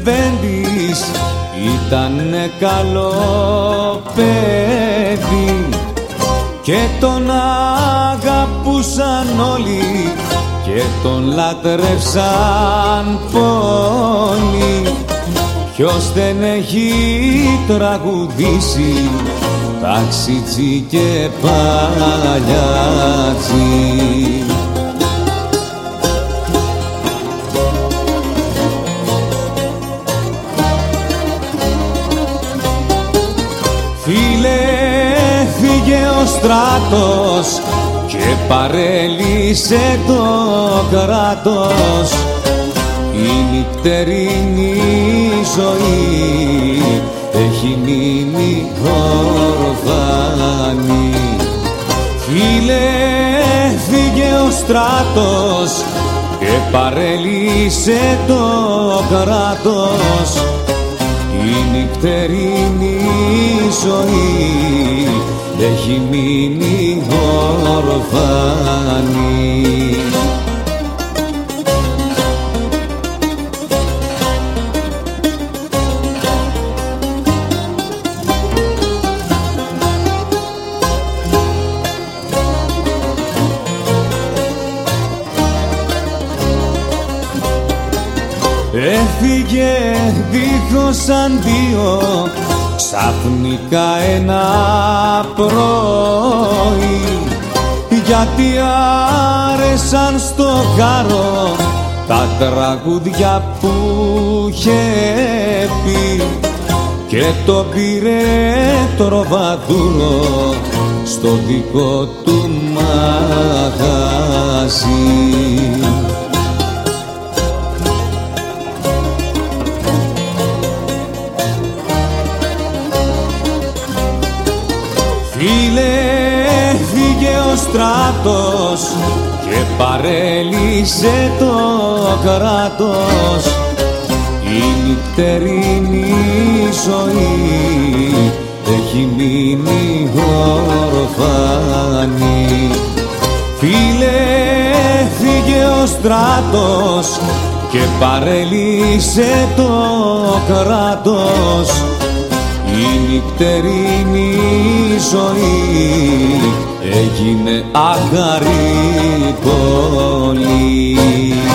Λεβέντης ήτανε καλό παιδί και τον αγαπούσαν όλοι και τον λατρεύσαν πολύ. Ποιος δεν έχει τραγουδήσει ταξιτζή και παλιάτζι. Φίλε, φύγε ο στράτος και παρέλυσε το κράτος. Η νυχτερινή ζωή έχει μείνει ορφανή. Φίλε, φύγε ο στράτος και παρέλυσε το κράτος. Η νυχτερινή ζωή έχει μείνει ορφανή. Έφυγε δίχως αντίο ξαφνικά ένα πρωί, γιατί άρεσαν στο χάρο τα τραγούδια που είχε πει και το πήρε τροβαδούρο στο δικό του μαγαζί. Φίλε, φύγε ο στράτος και παρέλυσε το κράτος. Η νυχτερινή ζωή έχει μείνει ορφανή. Φίλε, φύγε ο στράτος και παρέλυσε το κράτος. Η νυχτερινή ζωή έγινε άχαρη πόλη.